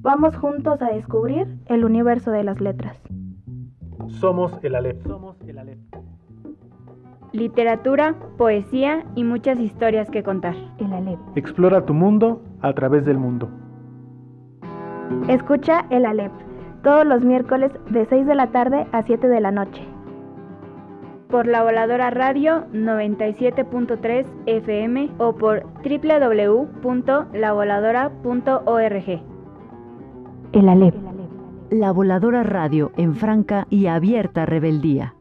Vamos juntos a descubrir el universo de las letras. Somos el Aleph. Literatura, poesía y muchas historias que contar. El Aleph. Explora tu mundo a través del mundo. Escucha El Aleph todos los miércoles de 6 de la tarde a 7 de la noche. Por La Voladora Radio 97.3 FM o por www.lavoladora.org. El Aleph. La Voladora Radio en franca y abierta rebeldía.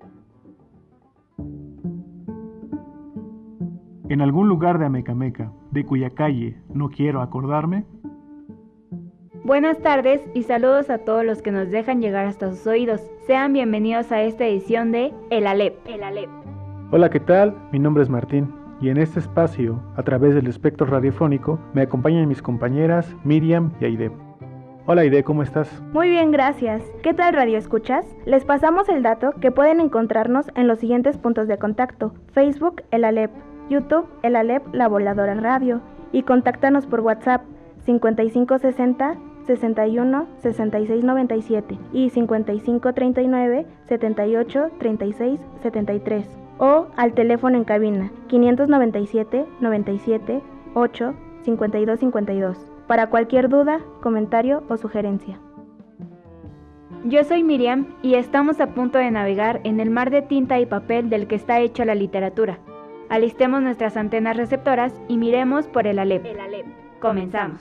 En algún lugar de Amecameca, de cuya calle no quiero acordarme. Buenas tardes y saludos a todos los que nos dejan llegar hasta sus oídos. Sean bienvenidos a esta edición de El Aleph. Hola, ¿qué tal? Mi nombre es Martín y en este espacio, a través del espectro radiofónico, me acompañan mis compañeras Miriam y Aide. Hola Aide, ¿cómo estás? Muy bien, gracias. ¿Qué tal, Radio Escuchas? Les pasamos el dato que pueden encontrarnos en los siguientes puntos de contacto: Facebook, El Aleph; YouTube, El Aleph, La Voladora Radio; y contáctanos por WhatsApp 5560 61 66 97 y 55 39 78 36 73, o al teléfono en cabina 597 97 8 52 52 para cualquier duda, comentario o sugerencia. Yo soy Miriam y estamos a punto de navegar en el mar de tinta y papel del que está hecha la literatura. Alistemos nuestras antenas receptoras y miremos por El Aleph. Comenzamos.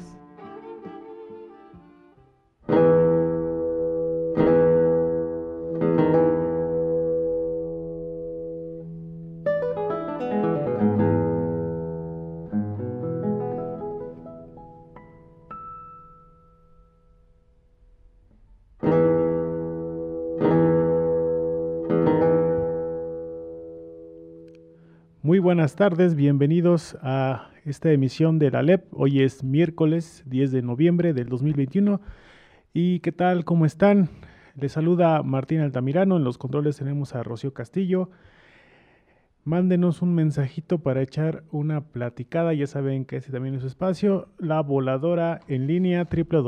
Muy buenas tardes, bienvenidos a esta emisión del Aleph. Hoy es miércoles 10 de noviembre del 2021. ¿Y qué tal? ¿Cómo están? Les saluda Martín Altamirano. En los controles tenemos a Rocío Castillo. Mándenos un mensajito para echar una platicada. Ya saben que ese también es su espacio. La Voladora en línea,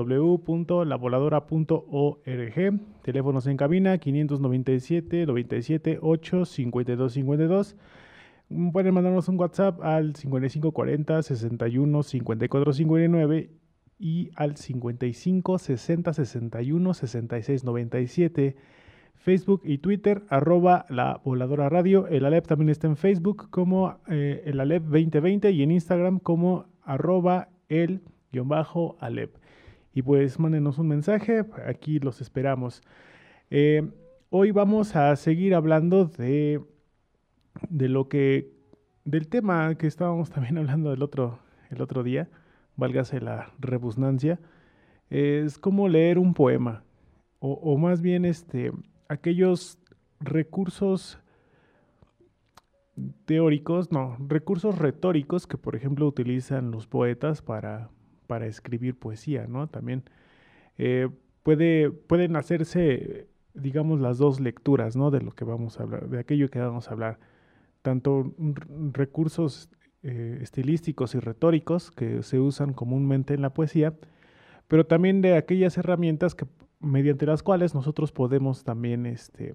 www.lavoladora.org. Teléfonos en cabina 597 97 8 52 52. Pueden mandarnos un WhatsApp al 5540 61 54 59 y al 55 60 61 66 97. Facebook y Twitter, @La Voladora Radio. El Aleph también está en Facebook como el Aleph 2020 y en Instagram como @el_Aleph. Y pues mándenos un mensaje, aquí los esperamos. Hoy vamos a seguir hablando del tema que estábamos también hablando el otro día, válgase la redundancia, es cómo leer un poema, o más bien aquellos recursos recursos retóricos que por ejemplo utilizan los poetas para escribir poesía, ¿no? También pueden hacerse, digamos, las dos lecturas, ¿no? De lo que vamos a hablar, de aquello que vamos a hablar. Tanto recursos estilísticos y retóricos que se usan comúnmente en la poesía, pero también de aquellas herramientas mediante las cuales nosotros podemos también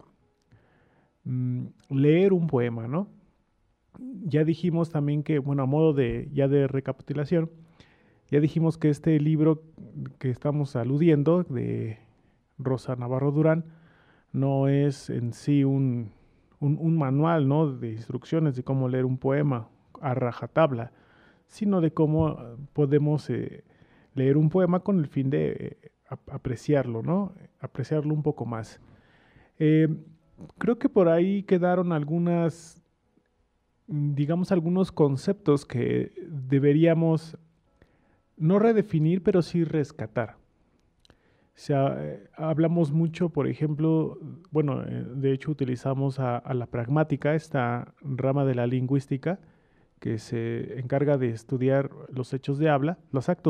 leer un poema, ¿no? Ya dijimos también que, bueno, a modo de recapitulación, ya dijimos que este libro que estamos aludiendo de Rosa Navarro Durán no es en sí un manual, ¿no?, de instrucciones de cómo leer un poema a rajatabla, sino de cómo podemos leer un poema con el fin de apreciarlo, ¿no? Apreciarlo un poco más. Creo que por ahí quedaron algunos conceptos que deberíamos no redefinir, pero sí rescatar. O sea, hablamos mucho, por ejemplo, de hecho utilizamos a la pragmática, esta rama de la lingüística que se encarga de estudiar los actos de habla,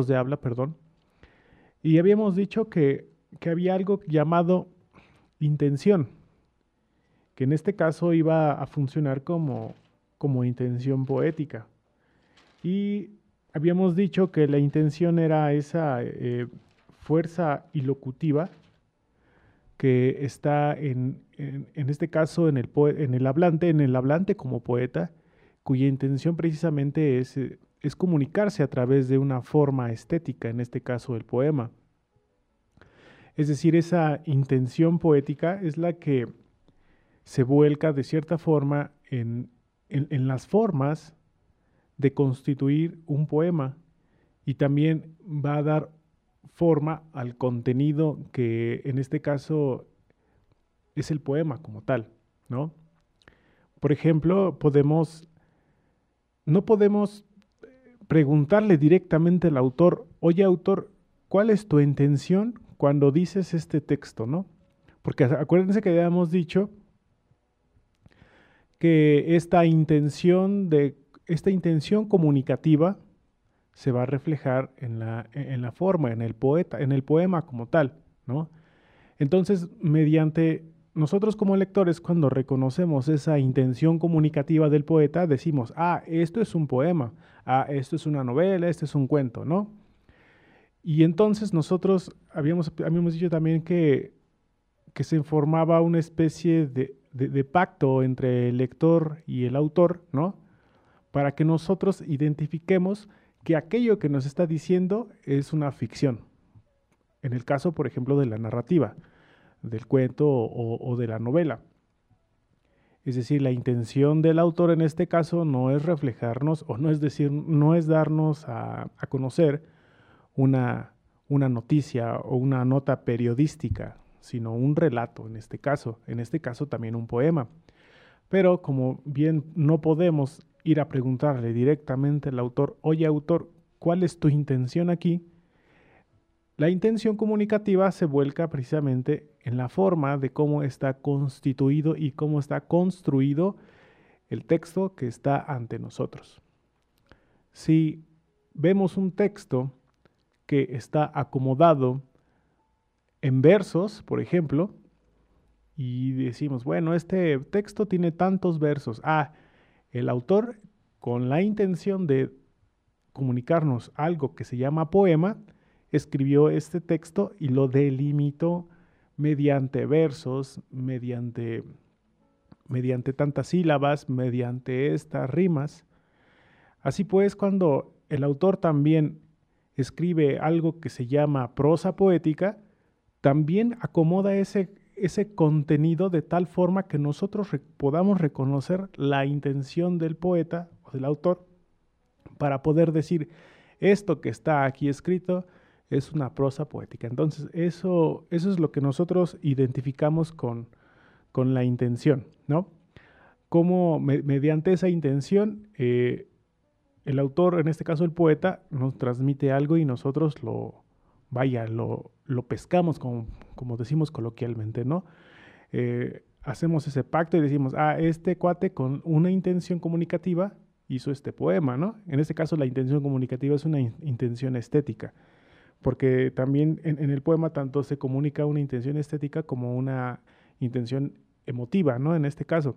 y habíamos dicho que había algo llamado intención, que en este caso iba a funcionar como intención poética. Y habíamos dicho que la intención era esa fuerza ilocutiva que está en este caso en el hablante como poeta, cuya intención precisamente es comunicarse a través de una forma estética, en este caso el poema. Es decir, esa intención poética es la que se vuelca de cierta forma en las formas de constituir un poema, y también va a dar forma al contenido que en este caso es el poema como tal, ¿no? Por ejemplo, no podemos preguntarle directamente al autor, oye autor, ¿cuál es tu intención cuando dices este texto, no? Porque acuérdense que habíamos dicho que esta intención comunicativa se va a reflejar en la forma, en el poema como tal, ¿no? Entonces, nosotros como lectores, cuando reconocemos esa intención comunicativa del poeta, decimos, esto es un poema, esto es una novela, esto es un cuento, ¿no? Y entonces nosotros habíamos dicho también que se formaba una especie de pacto entre el lector y el autor, ¿no? Para que nosotros identifiquemos que aquello que nos está diciendo es una ficción. En el caso, por ejemplo, de la narrativa, del cuento o de la novela. Es decir, la intención del autor en este caso no es reflejarnos, o no es darnos a conocer una noticia o una nota periodística, sino un relato en este caso también un poema. Pero como bien no podemos ir a preguntarle directamente al autor, oye autor, ¿cuál es tu intención aquí? La intención comunicativa se vuelca precisamente en la forma de cómo está constituido y cómo está construido el texto que está ante nosotros. Si vemos un texto que está acomodado en versos, por ejemplo, y decimos, bueno, este texto tiene tantos versos. El autor, con la intención de comunicarnos algo que se llama poema, escribió este texto y lo delimitó mediante versos, mediante tantas sílabas, mediante estas rimas. Así pues, cuando el autor también escribe algo que se llama prosa poética, también acomoda ese contenido de tal forma que nosotros podamos reconocer la intención del poeta o del autor para poder decir, esto que está aquí escrito es una prosa poética. Entonces, eso es lo que nosotros identificamos con la intención, ¿no? Cómo mediante esa intención el autor, en este caso el poeta, nos transmite algo y nosotros lo pescamos, como decimos coloquialmente, ¿no? Hacemos ese pacto y decimos, este cuate con una intención comunicativa hizo este poema, ¿no? En este caso la intención comunicativa es una intención estética, porque también en el poema tanto se comunica una intención estética como una intención emotiva, ¿no? En este caso.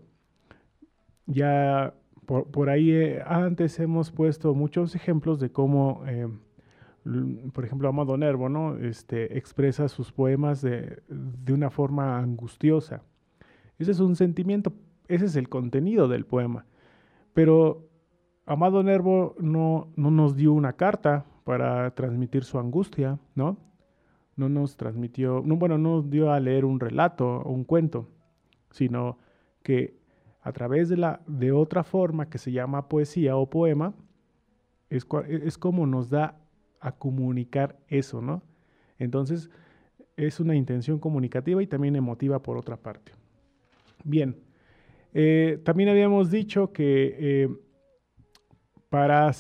Ya por ahí antes hemos puesto muchos ejemplos de cómo, por ejemplo, Amado Nervo, ¿no? Expresa sus poemas de una forma angustiosa. Ese es un sentimiento, ese es el contenido del poema. Pero Amado Nervo no nos dio una carta para transmitir su angustia, ¿no? No nos dio a leer un relato o un cuento, sino que a través de otra forma que se llama poesía o poema, es como nos da a comunicar eso, ¿no? Entonces, es una intención comunicativa y también emotiva por otra parte. Bien, también habíamos dicho que para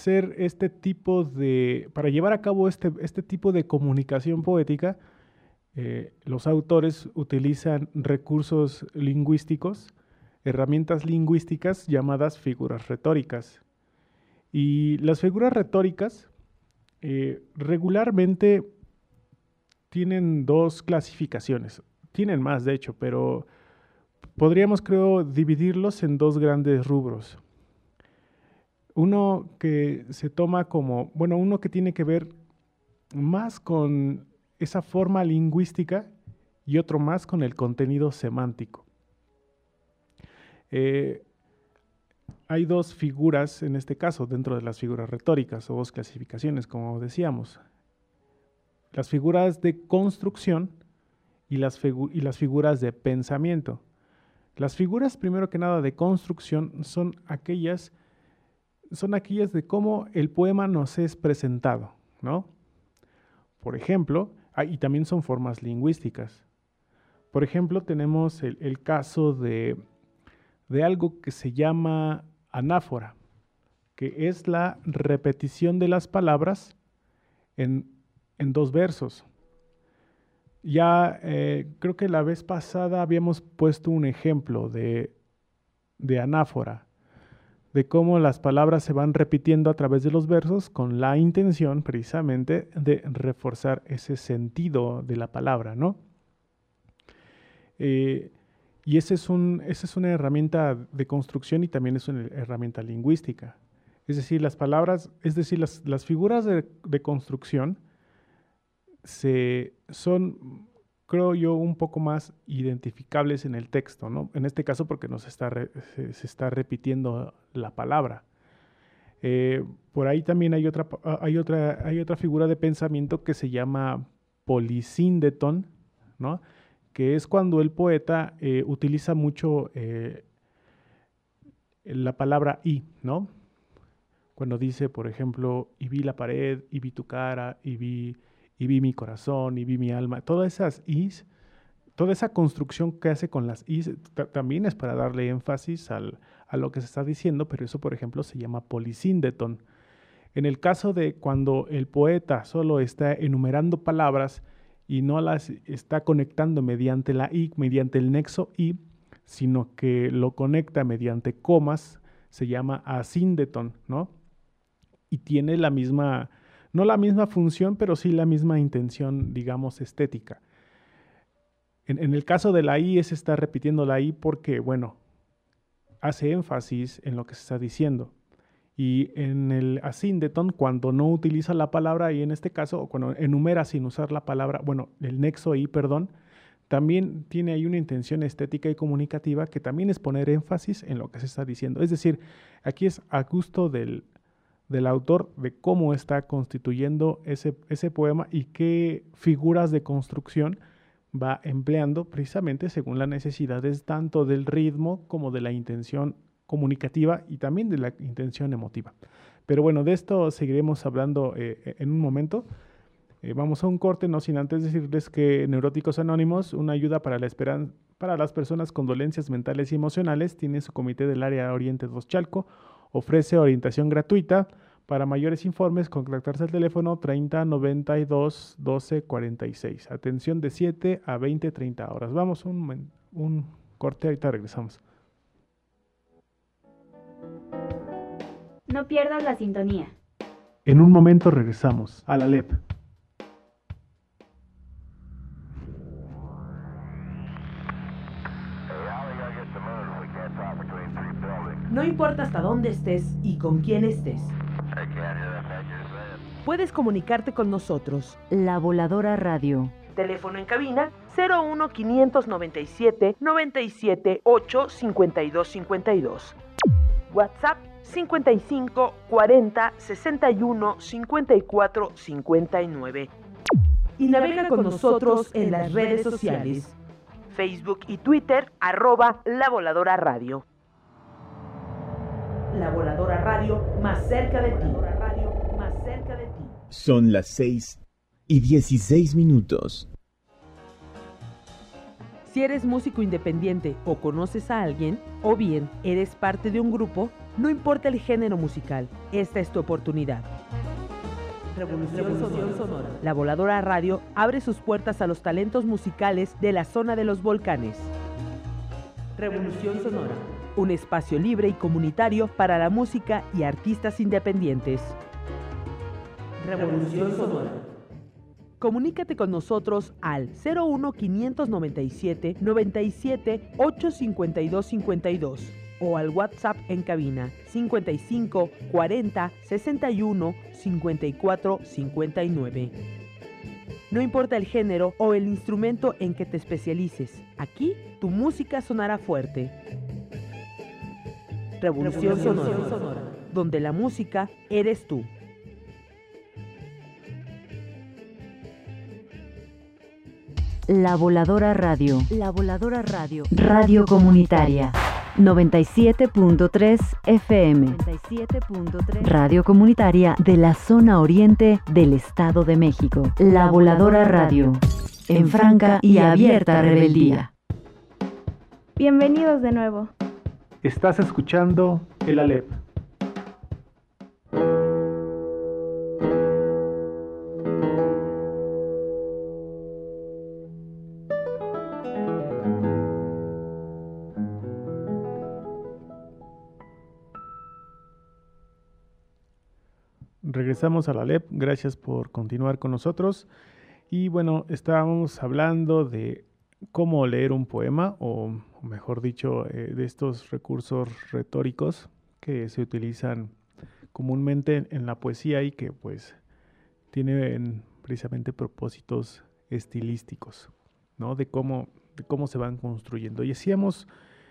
llevar a cabo este tipo de comunicación poética, los autores utilizan recursos lingüísticos, herramientas lingüísticas llamadas figuras retóricas. Y las figuras retóricas regularmente tienen dos clasificaciones, tienen más de hecho, pero podríamos, creo, dividirlos en dos grandes rubros. Uno que se toma uno que tiene que ver más con esa forma lingüística y otro más con el contenido semántico. Hay dos figuras en este caso dentro de las figuras retóricas o dos clasificaciones, como decíamos. Las figuras de construcción y las figuras de pensamiento. Las figuras, primero que nada, de construcción son aquellas de cómo el poema nos es presentado, ¿no? Por ejemplo, y también son formas lingüísticas. Por ejemplo, tenemos el caso de algo que se llama anáfora, que es la repetición de las palabras en dos versos. Ya creo que la vez pasada habíamos puesto un ejemplo de anáfora, de cómo las palabras se van repitiendo a través de los versos con la intención precisamente de reforzar ese sentido de la palabra, ¿no? Y esa es una herramienta de construcción y también es una herramienta lingüística. Es decir, las figuras de construcción son, creo yo, un poco más identificables en el texto, ¿no? En este caso porque se está repitiendo la palabra. Por ahí también hay otra figura de pensamiento que se llama polisíndeton, ¿no? Que es cuando el poeta utiliza mucho la palabra y, ¿no? Cuando dice, por ejemplo, y vi la pared, y vi tu cara, y vi mi corazón, y vi mi alma. Todas esas is, toda esa construcción que hace con las is, también es para darle énfasis a lo que se está diciendo, pero eso, por ejemplo, se llama polisíndeton. En el caso de cuando el poeta solo está enumerando palabras y no las está conectando mediante la i, mediante el nexo i, sino que lo conecta mediante comas, se llama asíndeton, ¿no? Y tiene la misma, no la misma función, pero sí la misma intención, digamos, estética. En el caso de la i, se está repitiendo la i porque, bueno, hace énfasis en lo que se está diciendo. Y en el asíndeton, cuando no utiliza la palabra i en este caso, o cuando enumera sin usar la palabra, bueno, el nexo i, perdón, también tiene ahí una intención estética y comunicativa que también es poner énfasis en lo que se está diciendo. Es decir, aquí es a gusto del autor de cómo está constituyendo ese poema y qué figuras de construcción va empleando precisamente según las necesidades tanto del ritmo como de la intención comunicativa y también de la intención emotiva. Pero bueno, de esto seguiremos hablando en un momento. Vamos a un corte, no sin antes decirles que Neuróticos Anónimos, una ayuda para las personas con dolencias mentales y emocionales, tiene su comité del área Oriente 2 Chalco, ofrece orientación gratuita. Para mayores informes, contactarse al teléfono 30 92 12 46. Atención de 7 a 20, 30 horas. Vamos un corte, ahorita regresamos. No pierdas la sintonía. En un momento regresamos a la LEP. No importa hasta dónde estés y con quién estés. Puedes comunicarte con nosotros. La Voladora Radio. Teléfono en cabina 01 597 97 8 52 52. WhatsApp 55 40 61 54 59. Y navega con nosotros en las redes sociales. Facebook y Twitter, @La Voladora Radio. La Voladora Radio, más cerca de ti. Son las 6:16. Si eres músico independiente o conoces a alguien, o bien eres parte de un grupo, no importa el género musical, esta es tu oportunidad. Revolución Sonora. La Voladora Radio abre sus puertas a los talentos musicales de la zona de los volcanes. Revolución Sonora. Un espacio libre y comunitario para la música y artistas independientes. Revolución Sonora. Comunícate con nosotros al 01 597 97 852 52 o al WhatsApp en cabina 55 40 61 54 59. No importa el género o el instrumento en que te especialices, aquí tu música sonará fuerte. Revolución Sonora, donde la música eres tú. La Voladora Radio. La Voladora Radio. Radio comunitaria. 97.3 FM. 97.3. Radio comunitaria de la zona oriente del Estado de México. La Voladora Radio. En franca y abierta rebeldía. Bienvenidos de nuevo. Estás escuchando el Alep. Regresamos a la Alep, gracias por continuar con nosotros. Y bueno, estábamos hablando de cómo leer un poema, o mejor dicho, de estos recursos retóricos que se utilizan comúnmente en la poesía y que pues tienen precisamente propósitos estilísticos, ¿no? De cómo se van construyendo. Y hacíamos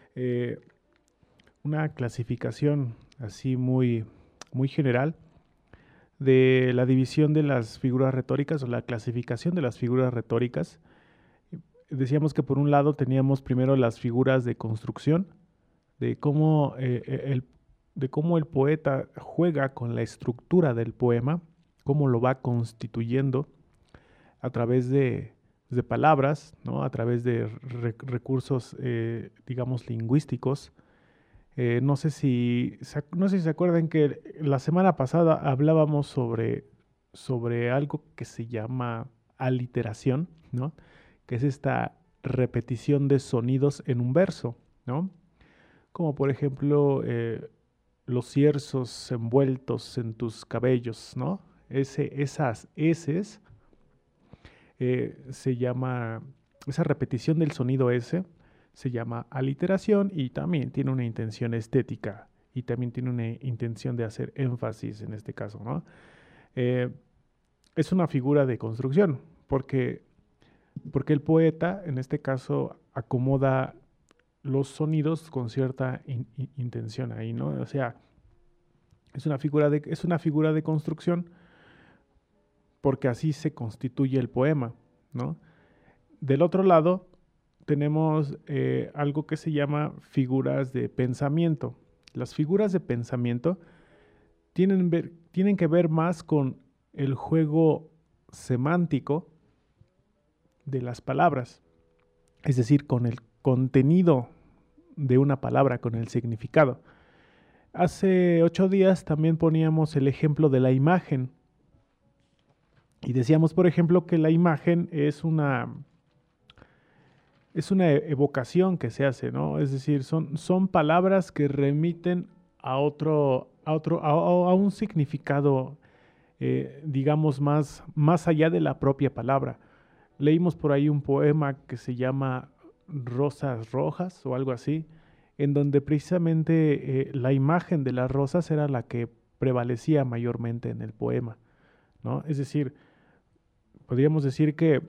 una clasificación así muy general de la división de las figuras retóricas o la clasificación de las figuras retóricas. Decíamos que por un lado teníamos primero las figuras de construcción, de cómo el poeta juega con la estructura del poema, cómo lo va constituyendo a través de palabras, ¿no? A través de recursos, digamos, lingüísticos. No sé si se acuerdan que la semana pasada hablábamos sobre algo que se llama aliteración, ¿no? Que es esta repetición de sonidos en un verso, ¿no? Como por ejemplo los cierzos envueltos en tus cabellos, ¿no? Esas eses se llama, esa repetición del sonido S se llama aliteración y también tiene una intención estética y también tiene una intención de hacer énfasis en este caso, ¿no? Es una figura de construcción porque el poeta en este caso acomoda los sonidos con cierta intención ahí, ¿no? O sea, es una figura de construcción porque así se constituye el poema, ¿no? Del otro lado tenemos algo que se llama figuras de pensamiento. Las figuras de pensamiento tienen que ver más con el juego semántico de las palabras, es decir, con el contenido de una palabra, con el significado. Hace 8 días también poníamos el ejemplo de la imagen y decíamos, por ejemplo, que la imagen es una evocación que se hace, ¿no? Es decir, son palabras que remiten a un significado, digamos, más allá de la propia palabra. Leímos por ahí un poema que se llama Rosas Rojas o algo así, en donde precisamente la imagen de las rosas era la que prevalecía mayormente en el poema, ¿no? Es decir, podríamos decir que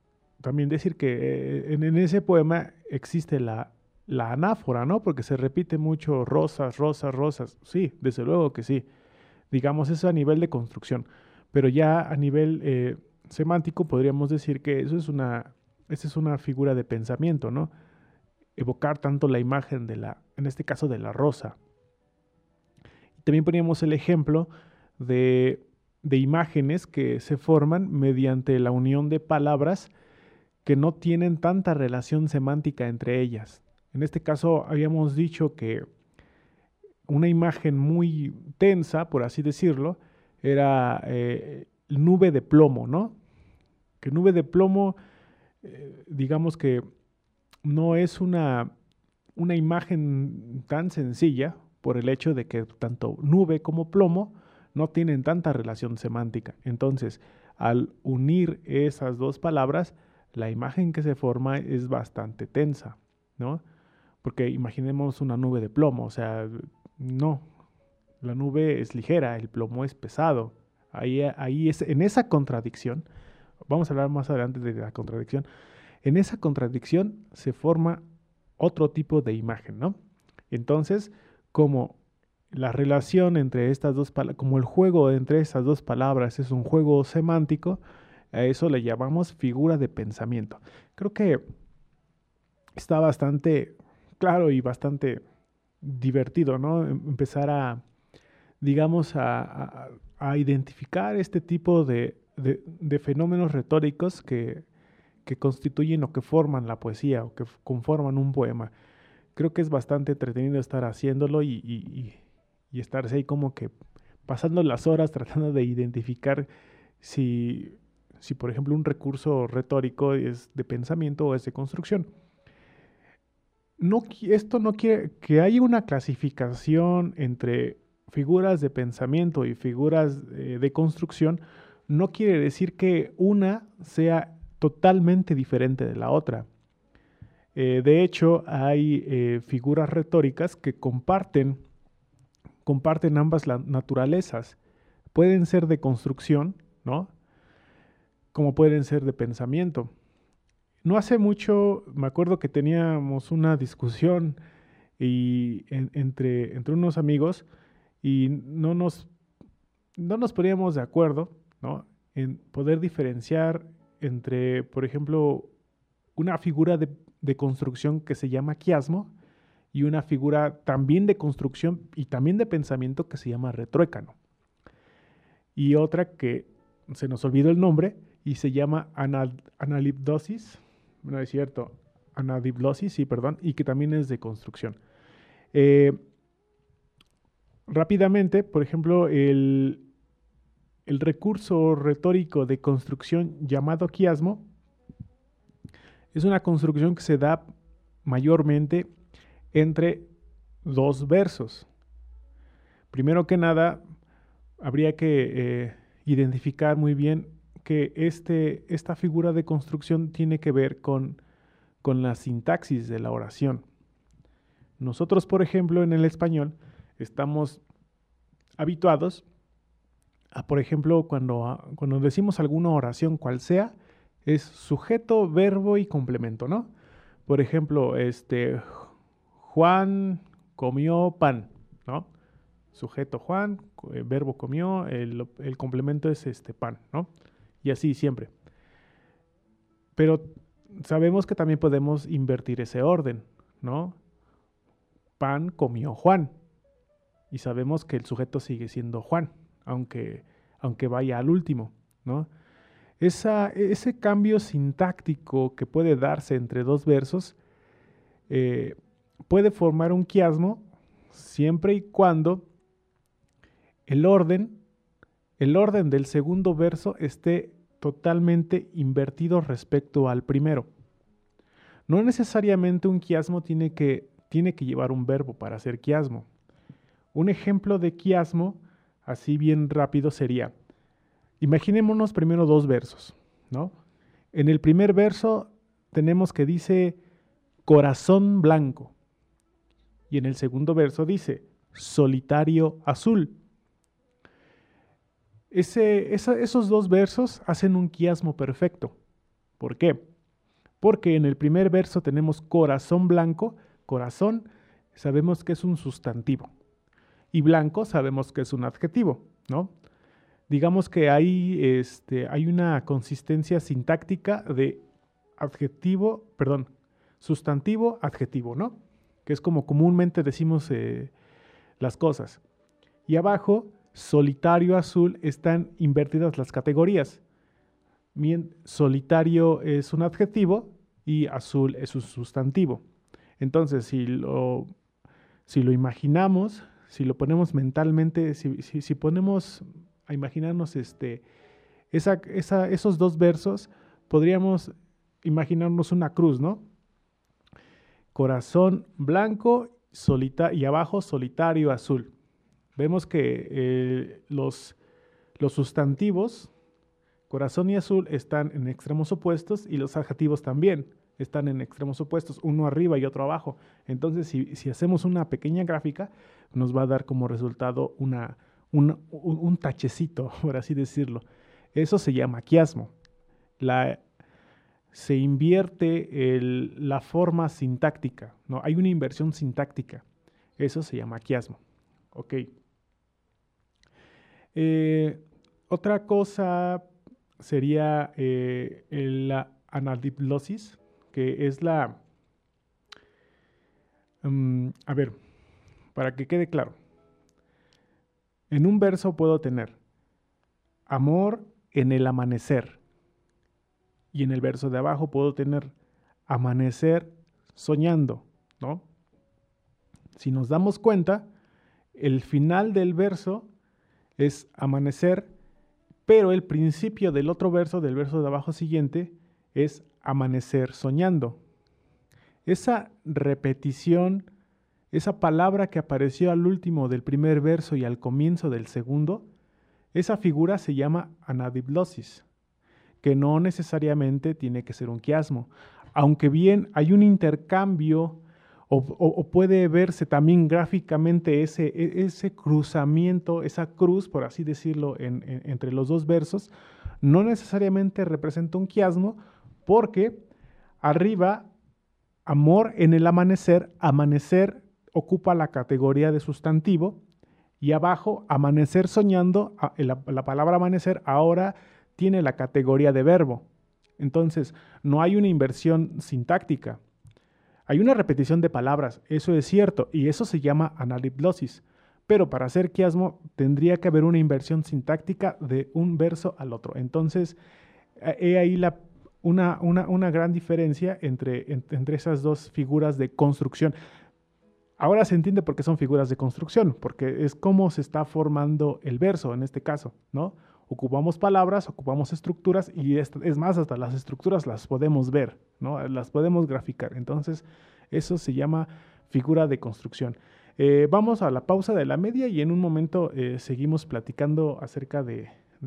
en ese poema existe la anáfora, ¿no? Porque se repite mucho rosas, rosas, rosas. Sí, desde luego que sí. Digamos, eso a nivel de construcción. Pero ya a nivel semántico podríamos decir que esa es una figura de pensamiento, ¿no? Evocar tanto la imagen en este caso de la rosa. También poníamos el ejemplo de imágenes que se forman mediante la unión de palabras que no tienen tanta relación semántica entre ellas. En este caso habíamos dicho que una imagen muy tensa, por así decirlo, era nube de plomo, ¿no? Que nube de plomo, digamos que no es una imagen tan sencilla por el hecho de que tanto nube como plomo no tienen tanta relación semántica. Entonces, al unir esas dos palabras, la imagen que se forma es bastante tensa, ¿no? Porque imaginemos una nube de plomo, o sea, no, la nube es ligera, el plomo es pesado. Ahí es en esa contradicción, vamos a hablar más adelante de la contradicción. En esa contradicción se forma otro tipo de imagen, ¿no? Entonces, como la relación entre estas dos palabras, como el juego entre estas dos palabras es un juego semántico, a eso le llamamos figura de pensamiento. Creo que está bastante claro y bastante divertido, ¿no? Empezar a, digamos, a identificar este tipo de fenómenos retóricos que constituyen o que forman la poesía o que conforman un poema. Creo que es bastante entretenido estar haciéndolo y estarse ahí como que pasando las horas tratando de identificar si por ejemplo un recurso retórico es de pensamiento o es de construcción. Esto no quiere que haya una clasificación entre figuras de pensamiento y figuras de construcción, no quiere decir que una sea totalmente diferente de la otra. De hecho, hay figuras retóricas que comparten ambas naturalezas. Pueden ser de construcción, ¿no? Como pueden ser de pensamiento. No hace mucho me acuerdo que teníamos una discusión entre unos amigos y no nos poníamos de acuerdo, ¿no? En poder diferenciar entre, por ejemplo, una figura de construcción que se llama quiasmo y una figura también de construcción y también de pensamiento que se llama retruécano. Y otra que se nos olvidó el nombre y se llama analipdosis, no es cierto, anadiplosis, sí, perdón, y que también es de construcción. Rápidamente, por ejemplo, el recurso retórico de construcción llamado quiasmo es una construcción que se da mayormente entre dos versos. Primero que nada, habría que identificar muy bien que esta figura de construcción tiene que ver con la sintaxis de la oración. Nosotros, por ejemplo, en el español, estamos habituados a, por ejemplo, cuando decimos alguna oración cual sea, es sujeto, verbo y complemento, ¿no? Por ejemplo, Juan comió pan, ¿no? Sujeto Juan, verbo comió, el complemento es pan, ¿no? Y así siempre. Pero sabemos que también podemos invertir ese orden, ¿no? Pan comió Juan. Y sabemos que el sujeto sigue siendo Juan, aunque vaya al último, ¿no? Ese cambio sintáctico que puede darse entre dos versos puede formar un quiasmo siempre y cuando el orden del segundo verso esté totalmente invertido respecto al primero. No necesariamente un quiasmo tiene que llevar un verbo para ser quiasmo. Un ejemplo de quiasmo, así bien rápido, sería, imaginémonos primero dos versos, ¿no? En el primer verso tenemos que dice corazón blanco y en el segundo verso dice solitario azul. Esos dos versos hacen un quiasmo perfecto. ¿Por qué? Porque en el primer verso tenemos corazón blanco. Corazón sabemos que es un sustantivo y blanco sabemos que es un adjetivo, ¿no? Digamos que hay una consistencia sintáctica de sustantivo, adjetivo, ¿no? Que es como comúnmente decimos las cosas. Y abajo, solitario, azul, están invertidas las categorías. Bien, solitario es un adjetivo y azul es un sustantivo. Entonces, si lo imaginamos, si lo ponemos mentalmente, si ponemos a imaginarnos esos dos versos, podríamos imaginarnos una cruz, ¿no? Corazón blanco y abajo solitario azul. Vemos que los sustantivos, corazón y azul, están en extremos opuestos y los adjetivos también están en extremos opuestos, uno arriba y otro abajo. Entonces, si hacemos una pequeña gráfica, nos va a dar como resultado un tachecito, por así decirlo. Eso se llama quiasmo. se invierte la forma sintáctica, ¿no? Hay una inversión sintáctica. Eso se llama quiasmo. Ok. Otra cosa sería la anadiplosis, que es a ver, para que quede claro. En un verso puedo tener amor en el amanecer. Y en el verso de abajo puedo tener amanecer soñando, ¿no? Si nos damos cuenta, el final del verso es amanecer, pero el principio del otro verso, del verso de abajo siguiente, es amanecer soñando. Esa repetición, esa palabra que apareció al último del primer verso y al comienzo del segundo, esa figura se llama anadiplosis, que no necesariamente tiene que ser un quiasmo, aunque bien hay un intercambio o puede verse también gráficamente ese cruzamiento, esa cruz, por así decirlo, entre los dos versos, no necesariamente representa un quiasmo, porque arriba, amor en el amanecer, amanecer ocupa la categoría de sustantivo, y abajo, amanecer soñando, la palabra amanecer ahora tiene la categoría de verbo. Entonces, no hay una inversión sintáctica. Hay una repetición de palabras, eso es cierto, y eso se llama anadiplosis. Pero para hacer quiasmo tendría que haber una inversión sintáctica de un verso al otro. Entonces, he ahí una gran diferencia entre esas dos figuras de construcción. Ahora se entiende por qué son figuras de construcción, porque es cómo se está formando el verso en este caso, ¿no? Ocupamos palabras, ocupamos estructuras y es más, hasta las estructuras las podemos ver, ¿no? Las podemos graficar. Entonces, eso se llama figura de construcción. Vamos a la pausa de la media y en un momento seguimos platicando acerca de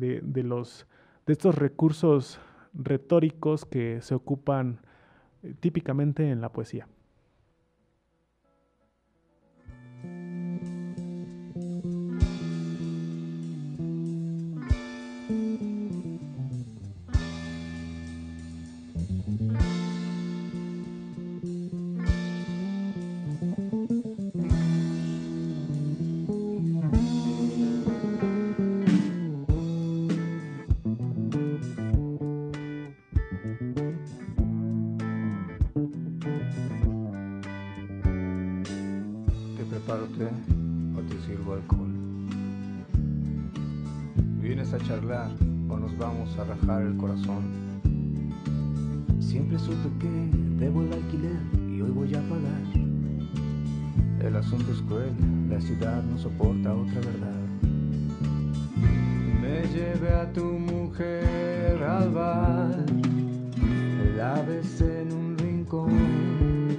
estos recursos retóricos que se ocupan típicamente en la poesía. O te sirvo alcohol. ¿Vienes a charlar o nos vamos a rajar el corazón? Siempre supe que debo el alquiler y hoy voy a pagar. El asunto es cruel, la ciudad no soporta otra verdad. Me llevé a tu mujer al bar, la besé en un rincón.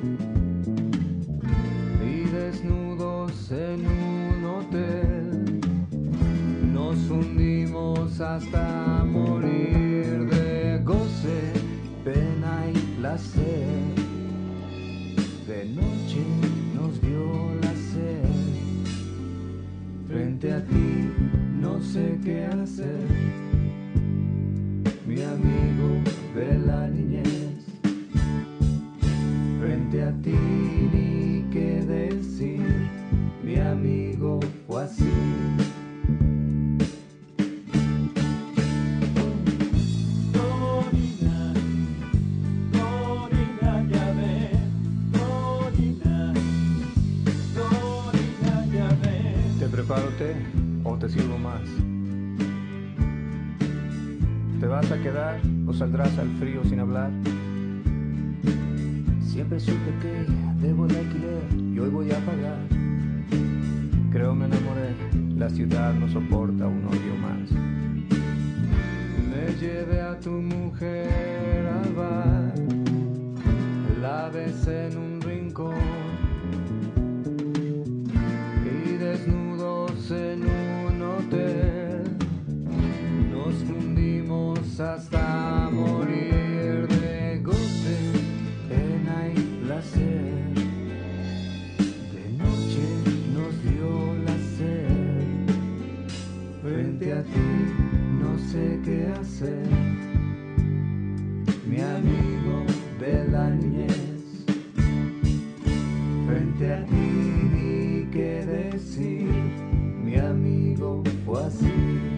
Desnudos en un hotel, nos hundimos hasta morir de goce, pena y placer. De noche nos dio la sed. Frente a ti no sé qué hacer, mi amigo de la niñez. Frente a ti ni qué decir, mi amigo fue así. Dorina, Dorina, ya ve, Dorina, Dorina, ya ve. ¿Te preparo té o te sirvo más? ¿Te vas a quedar o saldrás al frío sin hablar? Siempre supe que debo el alquiler y hoy voy a pagar. Creo me enamoré, la ciudad no soporta un odio más. Me llevé a tu mujer al bar, la besé en un rincón y desnudos en un hotel nos fundimos hasta morir de goce, pena y placer. De noche nos dio la sed. Frente a ti no sé qué hacer, mi amigo de la niñez. Frente a ti ni qué decir, mi amigo fue así.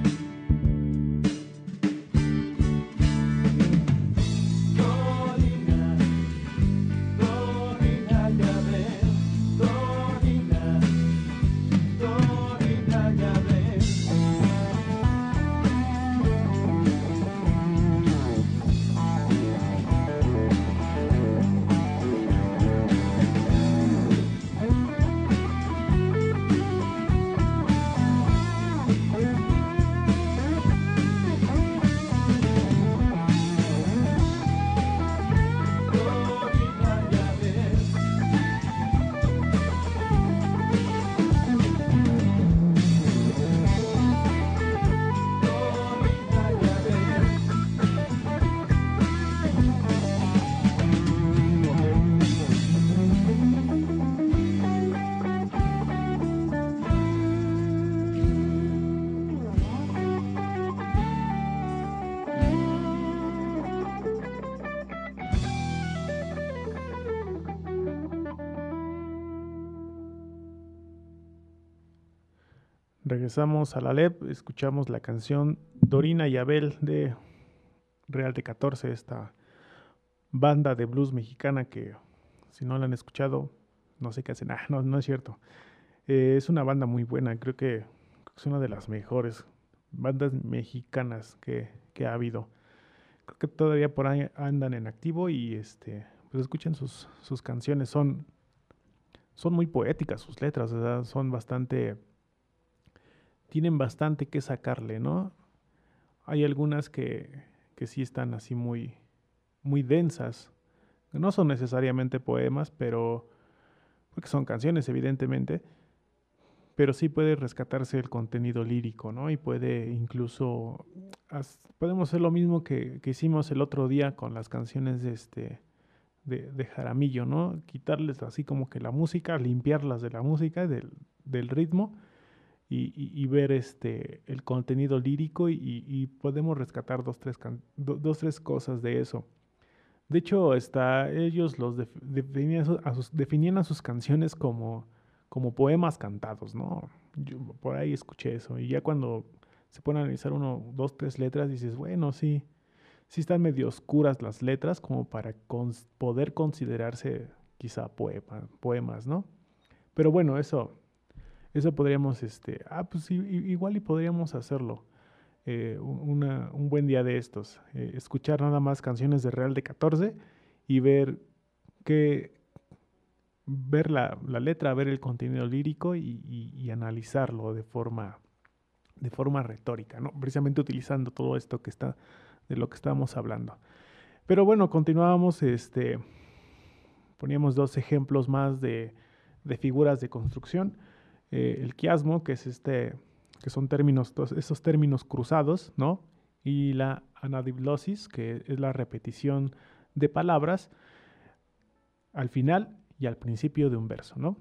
Regresamos a la LEP, escuchamos la canción Dorina y Abel de Real de 14, esta banda de blues mexicana que si no la han escuchado, no sé qué hacen. No es cierto. Es una banda muy buena, creo que es una de las mejores bandas mexicanas que ha habido. Creo que todavía por ahí andan en activo y pues escuchen sus canciones, son muy poéticas sus letras, ¿verdad? Tienen bastante que sacarle, ¿no? Hay algunas que sí están así muy, muy densas. No son necesariamente poemas, porque son canciones, evidentemente, pero sí puede rescatarse el contenido lírico, ¿no? Y puede incluso, podemos hacer lo mismo que hicimos el otro día con las canciones de Jaramillo, ¿no? Quitarles así como que la música, limpiarlas de la música, del ritmo, y ver el contenido lírico y podemos rescatar dos, tres cosas de eso. De hecho, ellos definían a sus canciones como poemas cantados, ¿no? Yo por ahí escuché eso y ya cuando se pone a analizar 1, 2, 3 letras dices, bueno, sí están medio oscuras las letras como para poder considerarse quizá poemas, ¿no? Pero bueno, eso podríamos, pues sí, igual y podríamos hacerlo un buen día de estos. Escuchar nada más canciones de Real de 14 y ver la letra, ver el contenido lírico y analizarlo de forma retórica, ¿no? Precisamente utilizando todo esto de lo que estábamos hablando. Pero bueno, continuábamos, poníamos 2 ejemplos más de figuras de construcción. El quiasmo, que es que son esos términos cruzados, ¿no? Y la anadiplosis, que es la repetición de palabras al final y al principio de un verso, ¿no?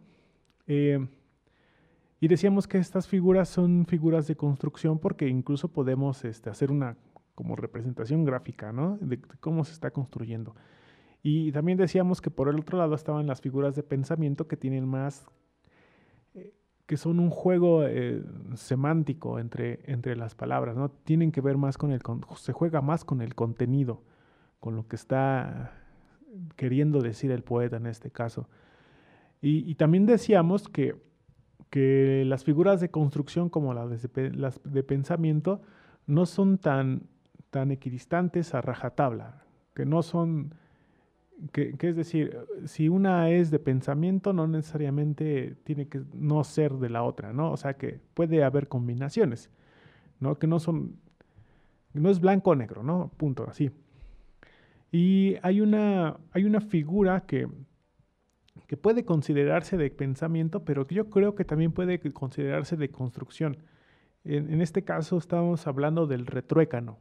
Y decíamos que estas figuras son figuras de construcción porque incluso podemos hacer una como representación gráfica, ¿no? De cómo se está construyendo. Y también decíamos que por el otro lado estaban las figuras de pensamiento que tienen más, que son un juego semántico entre las palabras, ¿no? Tienen que ver más se juega más con el contenido, con lo que está queriendo decir el poeta en este caso. Y también decíamos que las figuras de construcción como las de pensamiento no son tan equidistantes a rajatabla, que no son... Que es decir, si una es de pensamiento, no necesariamente tiene que no ser de la otra, ¿no? O sea que puede haber combinaciones, ¿no? Que no es blanco o negro, ¿no? Punto, así. Y hay una figura que puede considerarse de pensamiento, pero que yo creo que también puede considerarse de construcción. En este caso estamos hablando del retruécano.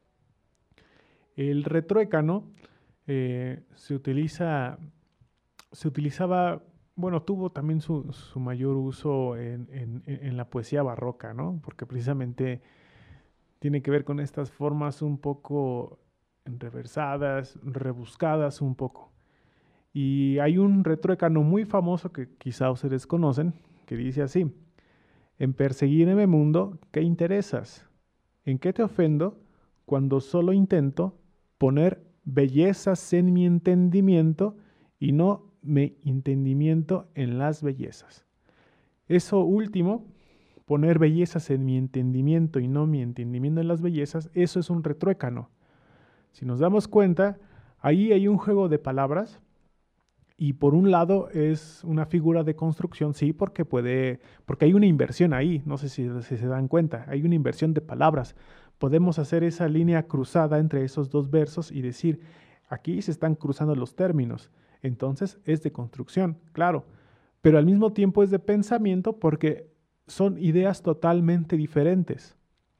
El retruécano se utilizaba, bueno, tuvo también su mayor uso en la poesía barroca, ¿no? Porque precisamente tiene que ver con estas formas un poco enreversadas, rebuscadas un poco. Y hay un retruécano muy famoso que quizá ustedes conocen, que dice así: en perseguirme mundo, ¿qué interesas? ¿En qué te ofendo cuando solo intento poner bellezas en mi entendimiento y no mi entendimiento en las bellezas? Eso último, poner bellezas en mi entendimiento y no mi entendimiento en las bellezas, eso es un retruécano. Si nos damos cuenta, ahí hay un juego de palabras y por un lado es una figura de construcción, sí, porque hay una inversión ahí, no sé si se dan cuenta, hay una inversión de palabras. Podemos hacer esa línea cruzada entre esos dos versos y decir, aquí se están cruzando los términos, entonces es de construcción, claro, pero al mismo tiempo es de pensamiento porque son ideas totalmente diferentes.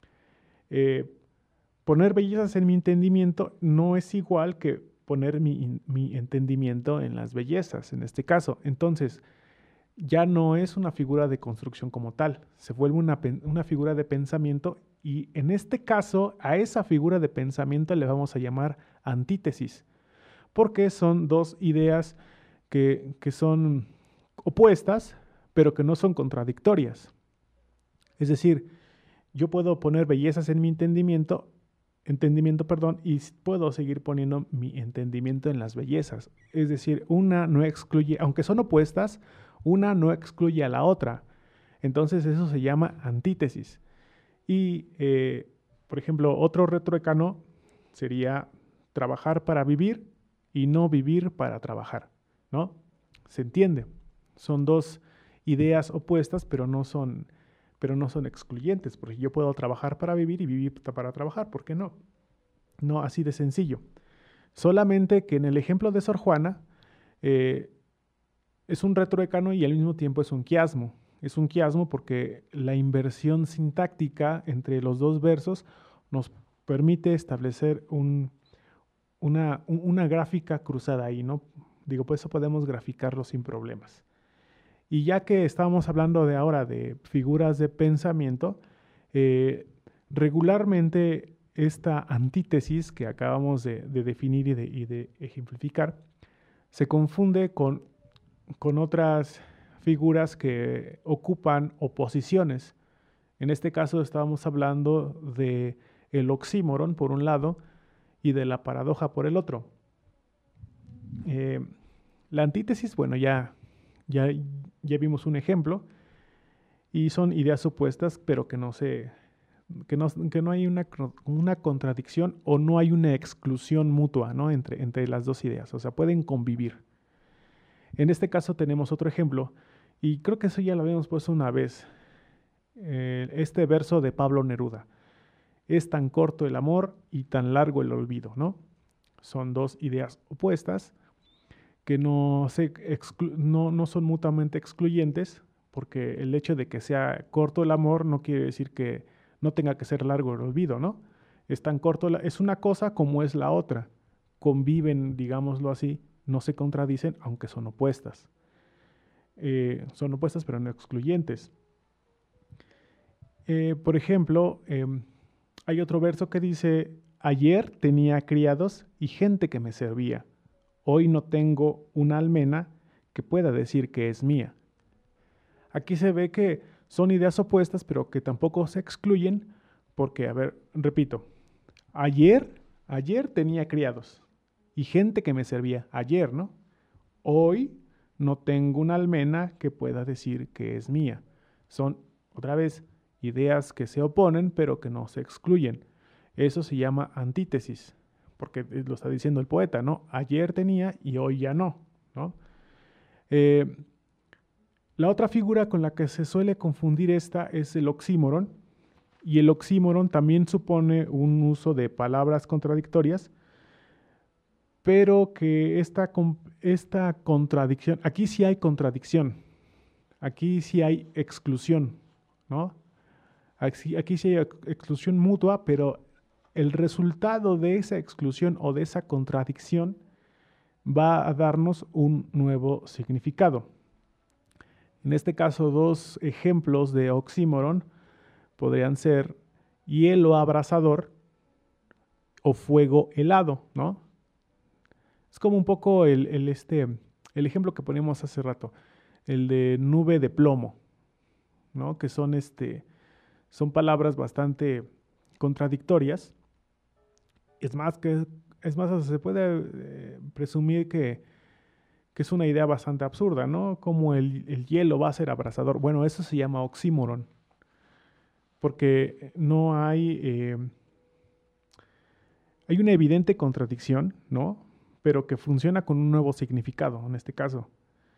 Poner bellezas en mi entendimiento no es igual que poner mi entendimiento en las bellezas, en este caso. Entonces, ya no es una figura de construcción como tal, se vuelve una figura de pensamiento y en este caso a esa figura de pensamiento le vamos a llamar antítesis, porque son dos ideas que son opuestas, pero que no son contradictorias. Es decir, yo puedo poner bellezas en mi entendimiento, y puedo seguir poniendo mi entendimiento en las bellezas. Es decir, una no excluye, aunque son opuestas, una no excluye a la otra. Entonces eso se llama antítesis. Y, por ejemplo, otro retruécano sería trabajar para vivir y no vivir para trabajar, ¿no? ¿Se entiende? Son dos ideas opuestas, pero no son excluyentes, porque yo puedo trabajar para vivir y vivir para trabajar, ¿por qué no? No así de sencillo. Solamente que en el ejemplo de Sor Juana es un retruécano y al mismo tiempo es un quiasmo. Es un quiasmo porque la inversión sintáctica entre los dos versos nos permite establecer una gráfica cruzada ahí, ¿no? Digo, por eso podemos graficarlo sin problemas. Y ya que estamos hablando de ahora de figuras de pensamiento, regularmente esta antítesis que acabamos de definir y de ejemplificar se confunde con otras figuras que ocupan oposiciones. En este caso estábamos hablando de el oxímoron por un lado y de la paradoja por el otro. La antítesis, bueno, ya vimos un ejemplo y son ideas opuestas, pero que no hay una contradicción o no hay una exclusión mutua, ¿no? entre las dos ideas, o sea, pueden convivir. En este caso tenemos otro ejemplo y creo que eso ya lo habíamos puesto una vez, este verso de Pablo Neruda: es tan corto el amor y tan largo el olvido, ¿no? Son dos ideas opuestas que no son mutuamente excluyentes, porque el hecho de que sea corto el amor no quiere decir que no tenga que ser largo el olvido, ¿no? Es tan corto, es una cosa como es la otra. Conviven, digámoslo así, no se contradicen, aunque son opuestas. Son opuestas, pero no excluyentes. Por ejemplo, hay otro verso que dice: ayer tenía criados y gente que me servía. Hoy no tengo una almena que pueda decir que es mía. Aquí se ve que son ideas opuestas, pero que tampoco se excluyen, porque, a ver, repito, ayer tenía criados y gente que me servía. Ayer, ¿no? Hoy no tengo una almena que pueda decir que es mía. Son, otra vez, ideas que se oponen, pero que no se excluyen. Eso se llama antítesis, porque lo está diciendo el poeta, ¿no? Ayer tenía y hoy ya no, ¿no? La otra figura con la que se suele confundir esta es el oxímoron, y el oxímoron también supone un uso de palabras contradictorias, pero que esta contradicción, aquí sí hay contradicción, aquí sí hay exclusión, ¿no? Aquí sí hay exclusión mutua, pero el resultado de esa exclusión o de esa contradicción va a darnos un nuevo significado. En este caso, dos ejemplos de oxímoron podrían ser hielo abrasador o fuego helado, ¿no? Es como un poco el ejemplo que poníamos hace rato, el de nube de plomo, ¿no? Que son palabras bastante contradictorias. Es más, se puede presumir que es una idea bastante absurda, ¿no? Como el hielo va a ser abrasador. Bueno, eso se llama oxímoron, porque no hay una evidente contradicción, ¿no? Pero que funciona con un nuevo significado, en este caso.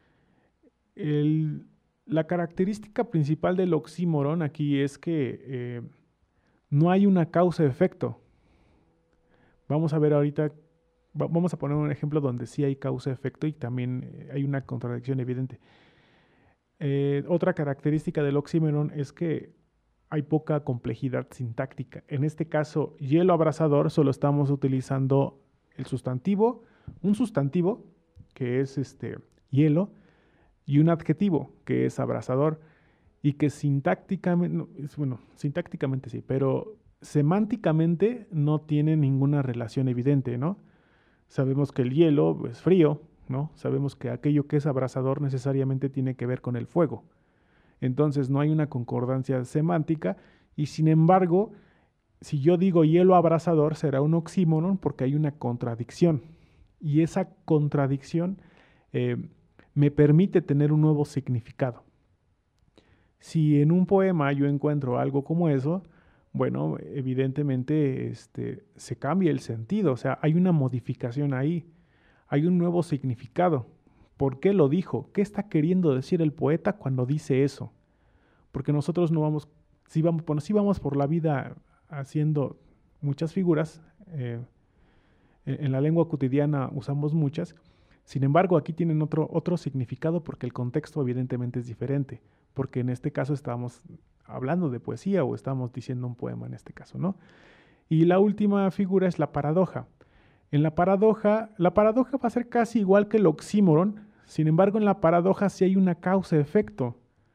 La característica principal del oxímoron aquí es que no hay una causa-efecto. Vamos a ver ahorita, vamos a poner un ejemplo donde sí hay causa-efecto y también hay una contradicción evidente. Otra característica del oxímoron es que hay poca complejidad sintáctica. En este caso, hielo abrasador, solo estamos utilizando un sustantivo, que es hielo, y un adjetivo, que es abrasador, y que sintácticamente sí, pero semánticamente no tiene ninguna relación evidente, ¿no? Sabemos que el hielo es frío, ¿no? Sabemos que aquello que es abrasador necesariamente tiene que ver con el fuego. Entonces no hay una concordancia semántica y sin embargo, si yo digo hielo abrasador será un oxímoron porque hay una contradicción y esa contradicción me permite tener un nuevo significado. Si en un poema yo encuentro algo como eso, bueno, evidentemente se cambia el sentido, o sea, hay una modificación ahí, hay un nuevo significado. ¿Por qué lo dijo? ¿Qué está queriendo decir el poeta cuando dice eso? Porque nosotros no vamos, sí vamos por la vida haciendo muchas figuras, en la lengua cotidiana usamos muchas, sin embargo aquí tienen otro significado porque el contexto evidentemente es diferente, porque en este caso estábamos hablando de poesía o estamos diciendo un poema en este caso, ¿no? Y la última figura es la paradoja. En la paradoja va a ser casi igual que el oxímoron, sin embargo en la paradoja sí hay una causa-efecto.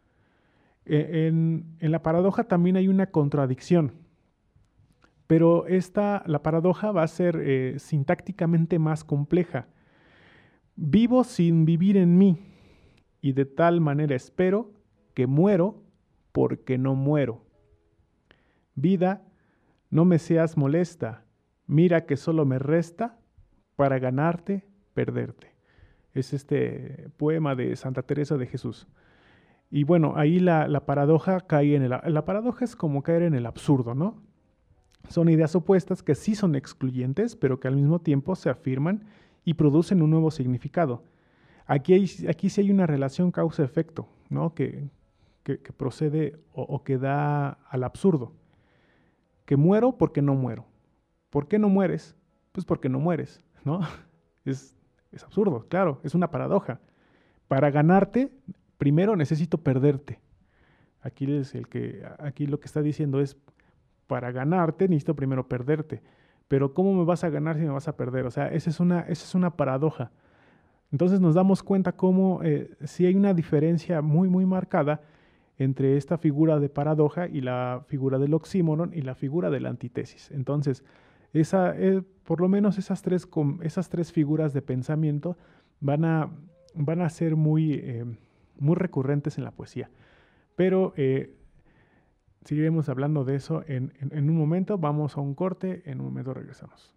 En la paradoja también hay una contradicción, pero la paradoja va a ser sintácticamente más compleja. Vivo sin vivir en mí, y de tal manera espero que muero porque no muero. Vida, no me seas molesta, mira que solo me resta para ganarte, perderte. Es este poema de Santa Teresa de Jesús. Y bueno, ahí la paradoja cae la paradoja es como caer en el absurdo, ¿no? Son ideas opuestas que sí son excluyentes, pero que al mismo tiempo se afirman y producen un nuevo significado. Aquí sí hay una relación causa-efecto, ¿no? Que procede o que da al absurdo. Que muero porque no muero. ¿Por qué no mueres? Pues porque no mueres, ¿no? Es absurdo, claro, es una paradoja. Para ganarte, primero necesito perderte. Aquí lo que está diciendo es, para ganarte necesito primero perderte. Pero ¿cómo me vas a ganar si me vas a perder? O sea, esa es una paradoja. Entonces nos damos cuenta cómo sí hay una diferencia muy, muy marcada entre esta figura de paradoja y la figura del oxímoron y la figura de la antítesis. Entonces, por lo menos esas tres figuras de pensamiento van a ser muy, muy recurrentes en la poesía. Pero seguiremos hablando de eso en un momento. Vamos a un corte, en un momento regresamos.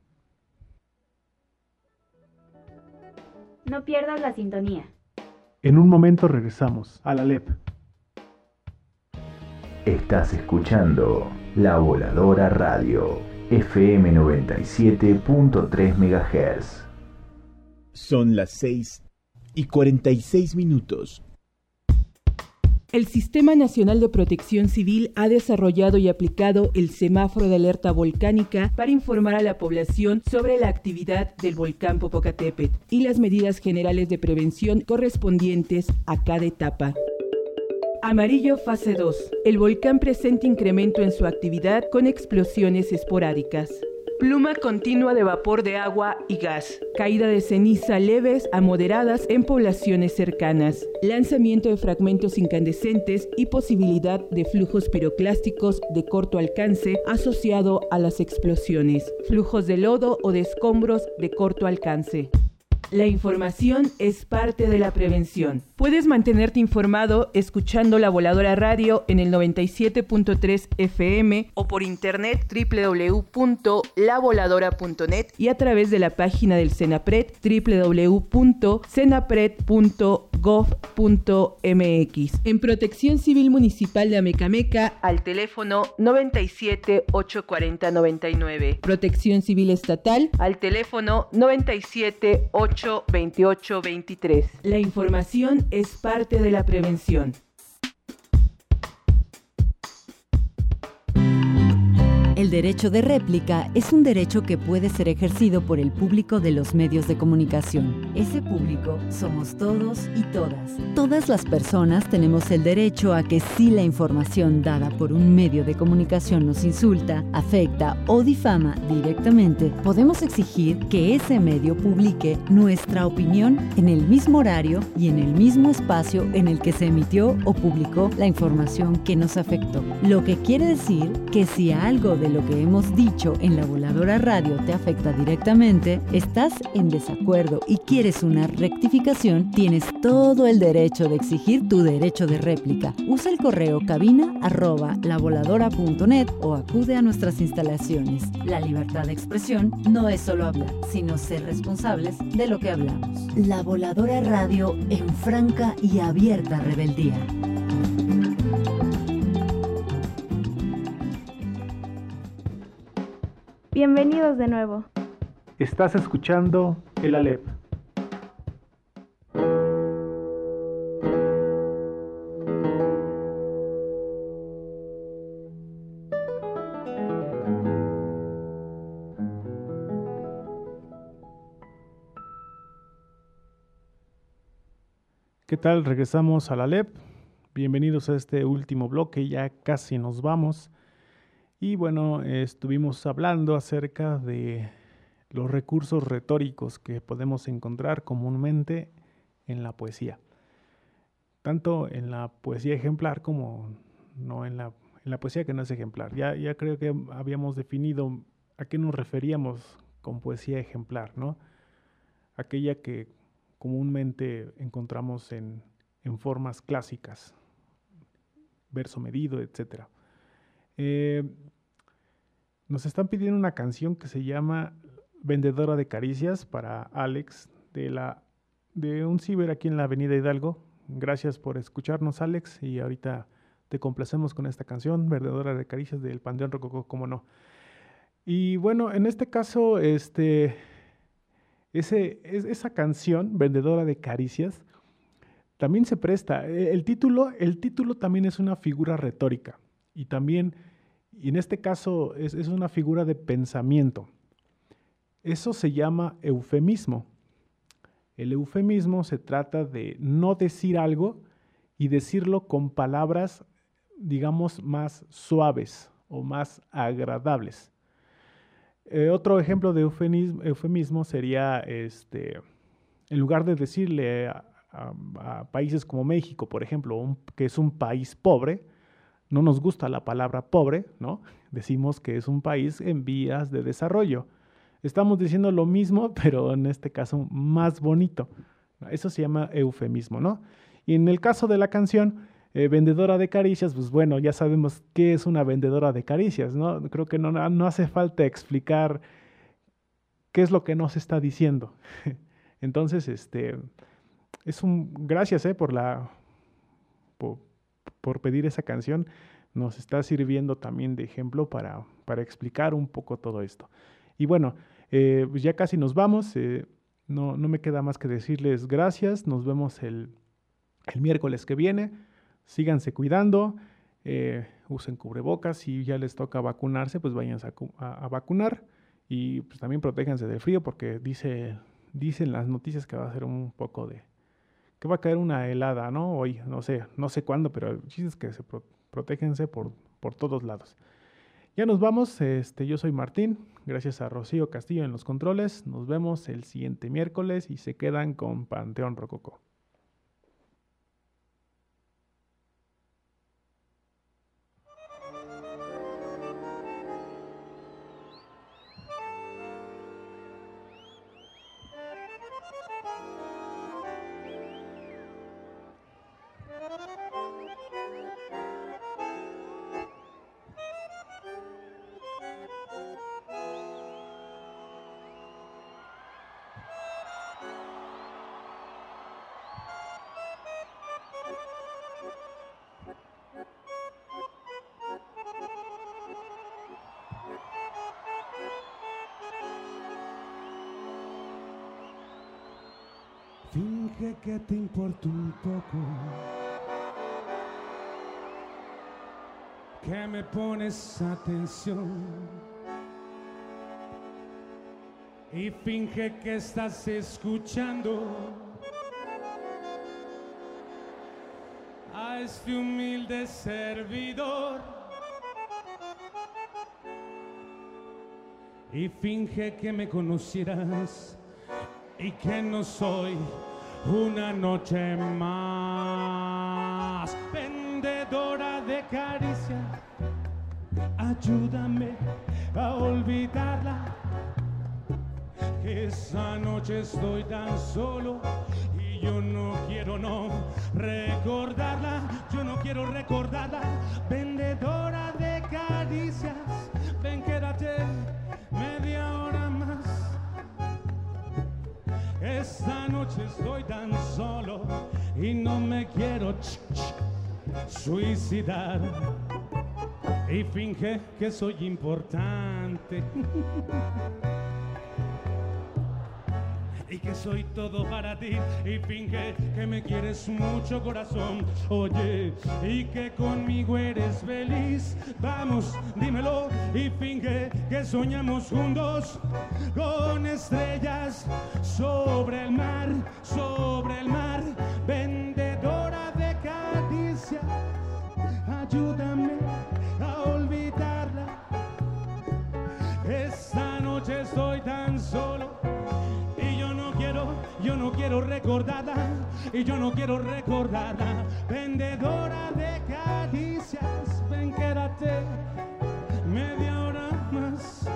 No pierdas la sintonía. En un momento regresamos a la LEP. Estás escuchando La Voladora Radio, FM 97.3 MHz. Son las 6:46. El Sistema Nacional de Protección Civil ha desarrollado y aplicado el semáforo de alerta volcánica para informar a la población sobre la actividad del volcán Popocatépetl y las medidas generales de prevención correspondientes a cada etapa. Amarillo fase 2. El volcán presenta incremento en su actividad con explosiones esporádicas. Pluma continua de vapor de agua y gas. Caída de ceniza leves a moderadas en poblaciones cercanas. Lanzamiento de fragmentos incandescentes y posibilidad de flujos piroclásticos de corto alcance asociado a las explosiones. Flujos de lodo o de escombros de corto alcance. La información es parte de la prevención. Puedes mantenerte informado escuchando La Voladora Radio en el 97.3 FM o por internet www.lavoladora.net y a través de la página del CENAPRED www.cenapred.gov.mx. En Protección Civil Municipal de Amecameca al teléfono 97 840 99. Protección Civil Estatal al teléfono 97 828 23. La información es parte de la prevención. El derecho de réplica es un derecho que puede ser ejercido por el público de los medios de comunicación. Ese público somos todos y todas. Todas las personas tenemos el derecho a que si la información dada por un medio de comunicación nos insulta, afecta o difama directamente, podemos exigir que ese medio publique nuestra opinión en el mismo horario y en el mismo espacio en el que se emitió o publicó la información que nos afectó. Lo que quiere decir que si algo de lo que hemos dicho en La Voladora Radio te afecta directamente, estás en desacuerdo y quieres una rectificación, tienes todo el derecho de exigir tu derecho de réplica. Usa el correo cabina@lavoladora.net o acude a nuestras instalaciones. La libertad de expresión no es solo hablar, sino ser responsables de lo que hablamos. La Voladora Radio en franca y abierta rebeldía. Bienvenidos de nuevo. Estás escuchando el ALEP. ¿Qué tal? Regresamos al ALEP. Bienvenidos a este último bloque, ya casi nos vamos. Y bueno, estuvimos hablando acerca de los recursos retóricos que podemos encontrar comúnmente en la poesía. Tanto en la poesía ejemplar como no en la poesía que no es ejemplar. Ya creo que habíamos definido a qué nos referíamos con poesía ejemplar, ¿no? Aquella que comúnmente encontramos en formas clásicas, verso medido, etc. Nos están pidiendo una canción que se llama Vendedora de Caricias para Alex de un ciber aquí en la Avenida Hidalgo. Gracias por escucharnos, Alex, y ahorita te complacemos con esta canción, Vendedora de Caricias del Panteón Rococó, cómo no. Y bueno, en este caso, esa canción, Vendedora de Caricias, también se presta. El título también es una figura retórica y también, y en este caso, es una figura de pensamiento. Eso se llama eufemismo. El eufemismo se trata de no decir algo y decirlo con palabras, digamos, más suaves o más agradables. Otro ejemplo de eufemismo sería, en lugar de decirle a países como México, por ejemplo, que es un país pobre, no nos gusta la palabra pobre, ¿no? Decimos que es un país en vías de desarrollo. Estamos diciendo lo mismo, pero en este caso más bonito. Eso se llama eufemismo, ¿no? Y en el caso de la canción, Vendedora de Caricias, pues bueno, ya sabemos qué es una vendedora de caricias, ¿no? Creo que no hace falta explicar qué es lo que nos está diciendo. Entonces, gracias por pedir esa canción. Nos está sirviendo también de ejemplo para explicar un poco todo esto. Y bueno, pues ya casi nos vamos. No me queda más que decirles gracias. Nos vemos el miércoles que viene. Síganse cuidando. Usen cubrebocas. Si ya les toca vacunarse, pues váyanse a vacunar. Y pues también protéjanse del frío porque dicen las noticias que va a ser un poco que va a caer una helada, ¿no? Hoy, no sé cuándo, pero el chiste es que protéjense por todos lados. Ya nos vamos, yo soy Martín, gracias a Rocío Castillo en los controles, nos vemos el siguiente miércoles y se quedan con Panteón Rococó. Finge que te importa un poco, que me pones atención y finge que estás escuchando a este humilde servidor y finge que me conocieras y que no soy una noche más. Vendedora de caricia, ayúdame a olvidarla. Esa noche estoy tan solo y yo no quiero recordarla. Yo no quiero recordarla. Vendedora de caricias, ven, quédate media hora más. Esta noche estoy tan solo y no me quiero suicidar. Y finge que soy importante y que soy todo para ti. Y finge que me quieres mucho, corazón. Oye, y que conmigo eres feliz. Vamos, dímelo. Y finge que soñamos juntos con estrellas sobre el mar, sobre el mar. Vendedora de caricias, ayúdame a olvidarla. Esta noche estoy tan solo y yo no quiero recordarla, y yo no quiero recordarla. Vendedora de caricias, ven, quédate media hora más.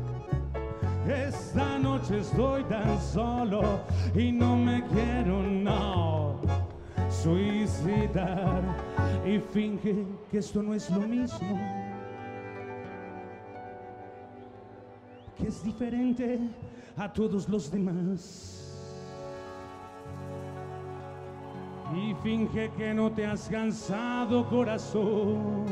Esta noche estoy tan solo y no me quiero suicidar. Y finge que esto no es lo mismo, que es diferente a todos los demás. Y finge que no te has cansado, corazón,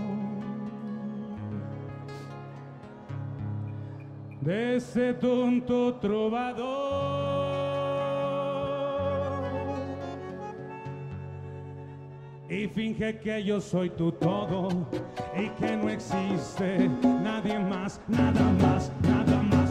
de ese tonto trovador. Y finge que yo soy tu todo y que no existe nadie más, nada más, nada más.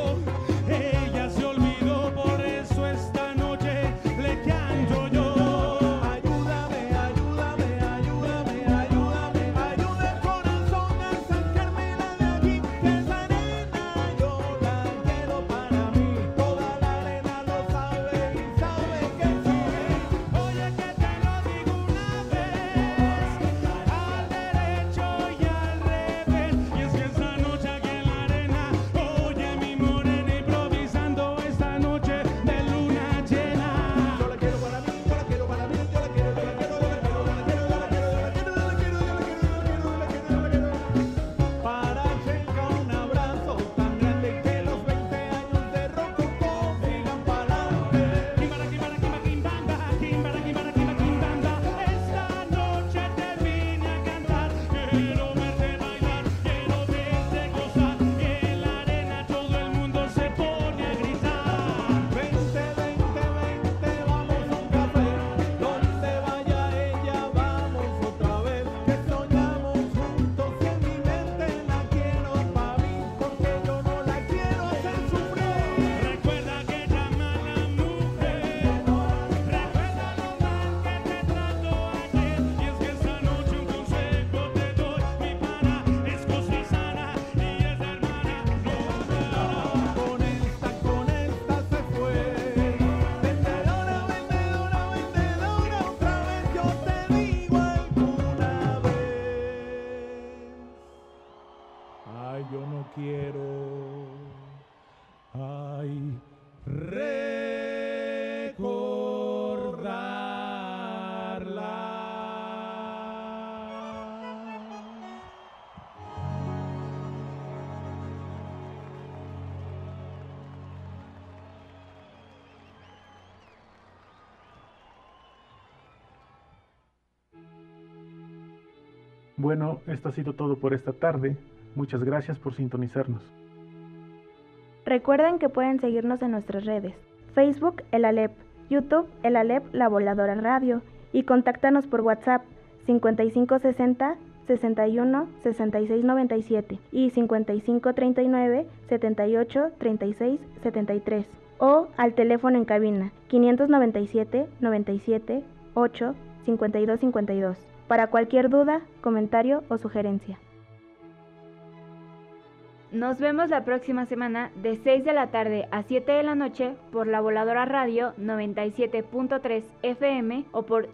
Ella se olvidó, por eso esta noche le canto yo. Bueno, esto ha sido todo por esta tarde. Muchas gracias por sintonizarnos. Recuerden que pueden seguirnos en nuestras redes: Facebook, el ALEP, YouTube, el ALEP La Voladora Radio, y contáctanos por WhatsApp 5560 61 66 97 y 55 39 78 36 73, o al teléfono en cabina 597 97 8 52 52 para cualquier duda, comentario o sugerencia. Nos vemos la próxima semana de 6 de la tarde a 7 de la noche por La Voladora Radio 97.3 FM o por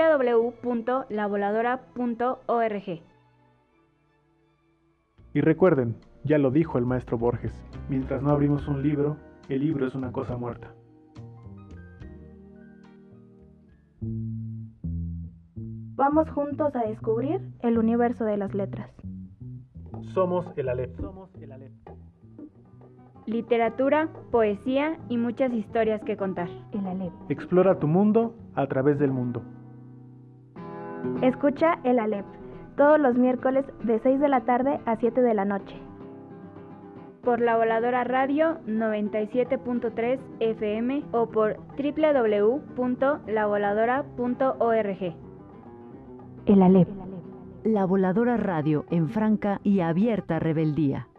www.lavoladora.org. Y recuerden, ya lo dijo el maestro Borges, mientras no abrimos un libro, el libro es una cosa muerta. Vamos juntos a descubrir el universo de las letras. Somos el ALEP. Literatura, poesía y muchas historias que contar. El ALEP. Explora tu mundo a través del mundo. Escucha el ALEP todos los miércoles de 6 de la tarde a 7 de la noche. Por La Voladora Radio 97.3 FM o por www.lavoladora.org. El ALEP. La Voladora Radio en franca y abierta rebeldía.